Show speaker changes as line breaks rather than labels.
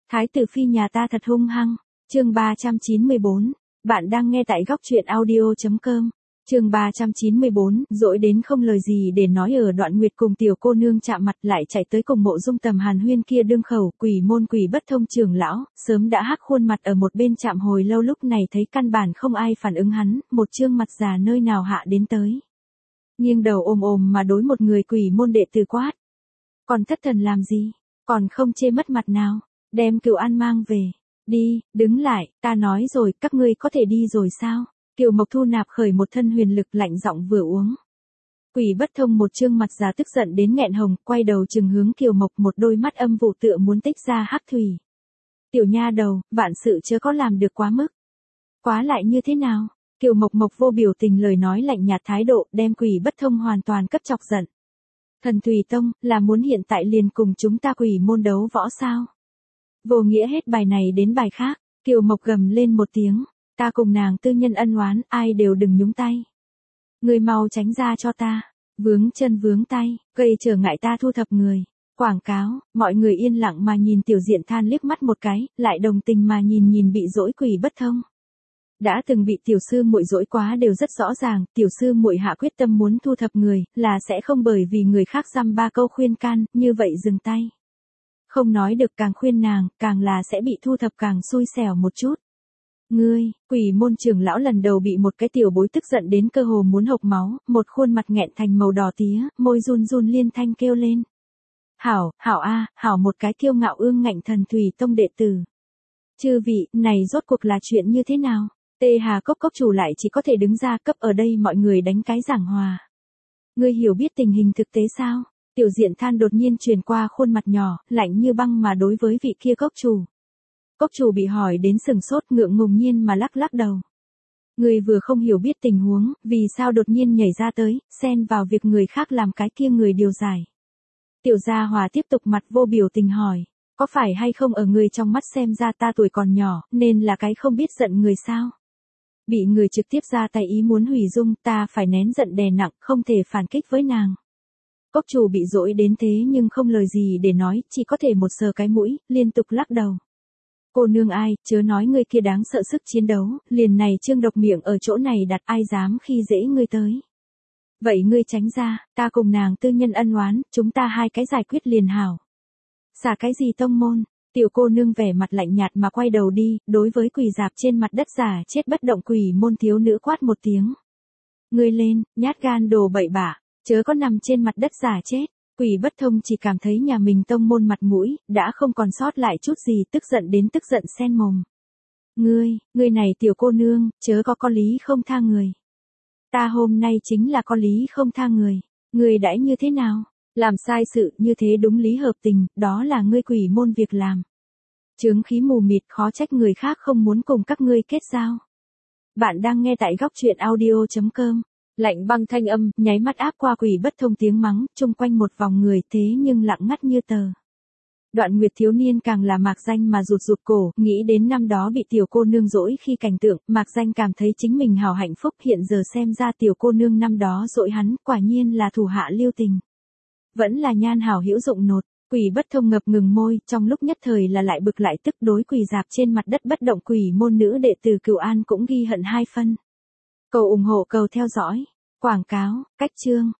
Thái tử phi nhà ta thật hung hăng. Chương 394. Bạn đang nghe tại góc truyện audio.com. Chương 394, dỗi đến không lời gì để nói. Ở Đoạn Nguyệt cùng tiểu cô nương chạm mặt lại chạy tới cùng Mộ Dung Tầm hàn huyên kia đương khẩu. Quỷ môn Quỷ Bất Thông trưởng lão sớm đã hắc khuôn mặt ở một bên chạm hồi lâu, lúc này thấy căn bản không ai phản ứng hắn, một trương mặt già nơi nào hạ đến tới. Nghiêng đầu ồm ồm mà đối một người quỷ môn đệ tử quát. Còn thất thần làm gì, còn không chê mất mặt nào, đem Cửu An mang về. Đi, đứng lại, ta nói rồi, các ngươi có thể đi rồi sao? Kiều Mộc thu nạp khởi một thân huyền lực, lạnh giọng vừa uống. Quỷ Bất Thông một trương mặt già tức giận đến nghẹn hồng, quay đầu chừng hướng Kiều Mộc, một đôi mắt âm vụ tựa muốn tích ra hắc thủy. Tiểu nha đầu, vạn sự chớ có làm được quá mức. Quá lại như thế nào? Kiều Mộc Mộc vô biểu tình lời nói lạnh nhạt thái độ, đem Quỷ Bất Thông hoàn toàn cấp chọc giận. Thần Thủy Tông, là muốn hiện tại liền cùng chúng ta quỷ môn đấu võ sao? Vô nghĩa hết bài này đến bài khác, Kiều Mộc gầm lên một tiếng, ta cùng nàng tư nhân ân oán, ai đều đừng nhúng tay. Người mau tránh ra cho ta, vướng chân vướng tay, gây trở ngại ta thu thập người. Quảng cáo, mọi người yên lặng mà nhìn Tiểu Diện Than liếc mắt một cái, lại đồng tình mà nhìn bị dỗi Quỷ Bất Thông. Đã từng bị tiểu sư muội dỗi quá đều rất rõ ràng, tiểu sư muội hạ quyết tâm muốn thu thập người, là sẽ không bởi vì người khác dăm ba câu khuyên can, như vậy dừng tay. Không nói được, càng khuyên nàng, càng là sẽ bị thu thập càng xui xẻo một chút. Ngươi, quỷ môn trưởng lão lần đầu bị một cái tiểu bối tức giận đến cơ hồ muốn hộc máu, một khuôn mặt nghẹn thành màu đỏ tía, môi run run liên thanh kêu lên. Hảo, hảo một cái kiêu ngạo ương ngạnh Thần Thủy Tông đệ tử. Chư vị, này rốt cuộc là chuyện như thế nào? Tê Hà Cốc cốc chủ lại chỉ có thể đứng ra cấp ở đây mọi người đánh cái giảng hòa. Ngươi hiểu biết tình hình thực tế sao? Tiểu Diện Than đột nhiên truyền qua khuôn mặt nhỏ, lạnh như băng mà đối với vị kia cốc chủ. Cốc chủ bị hỏi đến sừng sốt, ngượng ngùng nhiên mà lắc lắc đầu. Ngươi vừa không hiểu biết tình huống, vì sao đột nhiên nhảy ra tới, xen vào việc người khác làm cái kia người điều giải. Tiểu Gia Hòa tiếp tục mặt vô biểu tình hỏi, có phải hay không ở người trong mắt xem ra ta tuổi còn nhỏ, nên là cái không biết giận người sao? Bị người trực tiếp ra tay ý muốn hủy dung, ta phải nén giận đè nặng, không thể phản kích với nàng. Cốc chủ bị dỗi đến thế nhưng không lời gì để nói, chỉ có thể một sờ cái mũi, liên tục lắc đầu. Cô nương ai, chớ nói ngươi kia đáng sợ sức chiến đấu, liền này trương độc miệng ở chỗ này đặt ai dám khi dễ ngươi tới. Vậy ngươi tránh ra, ta cùng nàng tư nhân ân oán, chúng ta hai cái giải quyết liền hảo. Xả cái gì tông môn? Tiểu cô nương vẻ mặt lạnh nhạt mà quay đầu đi, đối với quỳ dạp trên mặt đất giả chết bất động quỷ môn thiếu nữ quát một tiếng. Ngươi lên, nhát gan đồ bậy bạ, chớ có nằm trên mặt đất giả chết. Quỷ Bất Thông chỉ cảm thấy nhà mình tông môn mặt mũi, đã không còn sót lại chút gì, tức giận đến tức giận sen mồm. Ngươi này tiểu cô nương, chớ có lý không tha người. Ta hôm nay chính là có lý không tha người. Ngươi đãi như thế nào? Làm sai sự như thế đúng lý hợp tình, đó là ngươi quỷ môn việc làm. Chướng khí mù mịt, khó trách người khác không muốn cùng các ngươi kết giao. Bạn đang nghe tại góc truyện audio.com. Lạnh băng thanh âm, nháy mắt áp qua Quỷ Bất Thông tiếng mắng, chung quanh một vòng người thế nhưng lặng ngắt như tờ. Đoạn Nguyệt thiếu niên càng là Mạc Danh mà rụt cổ, nghĩ đến năm đó bị tiểu cô nương dỗi khi cảnh tượng, Mạc Danh cảm thấy chính mình hào hạnh phúc, hiện giờ xem ra tiểu cô nương năm đó dỗi hắn, quả nhiên là thủ hạ lưu tình. Vẫn là nhan hảo hữu dụng nột. Quỷ Bất Thông ngập ngừng môi, trong lúc nhất thời là lại bực lại tức, đối quỳ dạp trên mặt đất bất động quỷ môn nữ đệ tử Cửu An cũng ghi hận 2 phân. Cầu ủng hộ, cầu theo dõi. Quảng cáo, cách chương.